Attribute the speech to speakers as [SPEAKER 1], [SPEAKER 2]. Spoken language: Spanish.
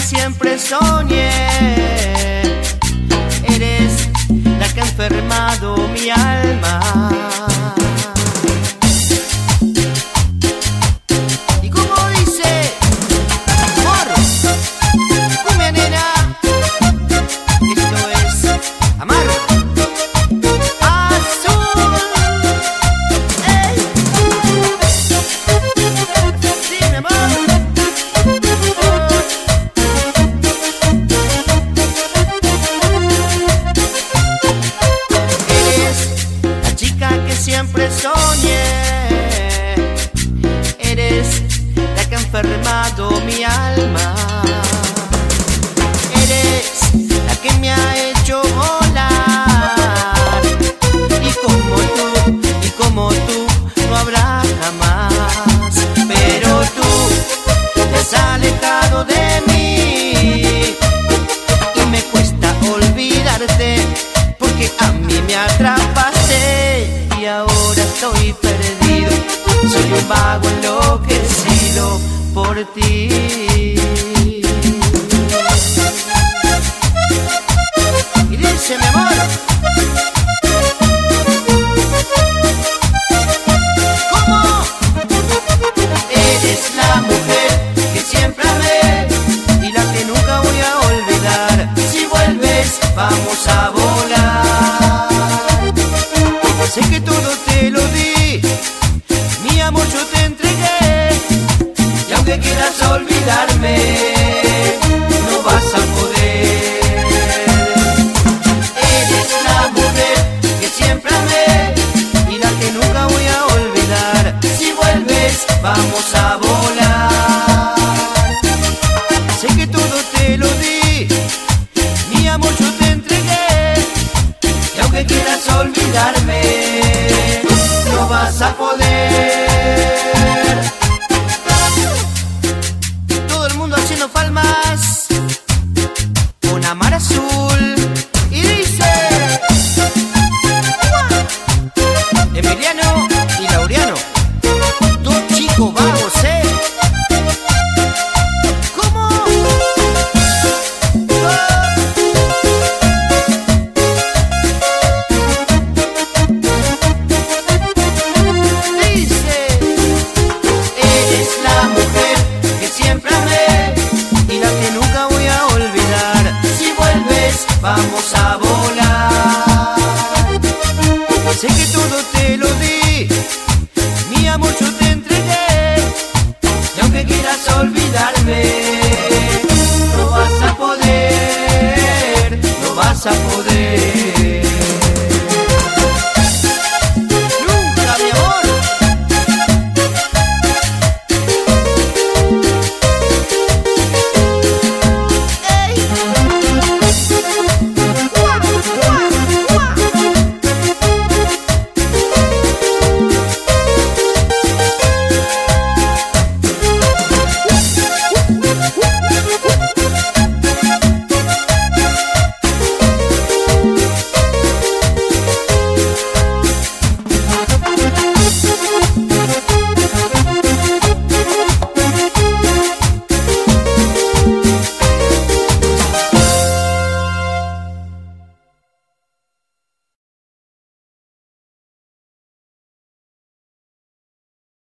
[SPEAKER 1] siempre soñé. Eres la que ha enfermado mi alma. Y como dice, amor, cumbia nena, esto es amar. Azul, ey. Sí, mi amor. Siempre soñé, eres la que ha enfermado mi alma, eres la que me ha hecho volar, y como tú no habrá jamás, pero tú te has alejado de mí y me cuesta olvidarte porque a mí me atrapaste. Y ahora estoy perdido, soy un vago enloquecido por ti. Y dice, mi amor, ¿cómo? Eres la mujer que siempre amé y la que nunca voy a olvidar. Si vuelves, vamos a volar. Sé que todo te lo di, mi amor yo te entregué, y aunque quieras olvidarme, no vas a poder. Eres la mujer que siempre amé y la que nunca voy a olvidar. Si vuelves, vamos a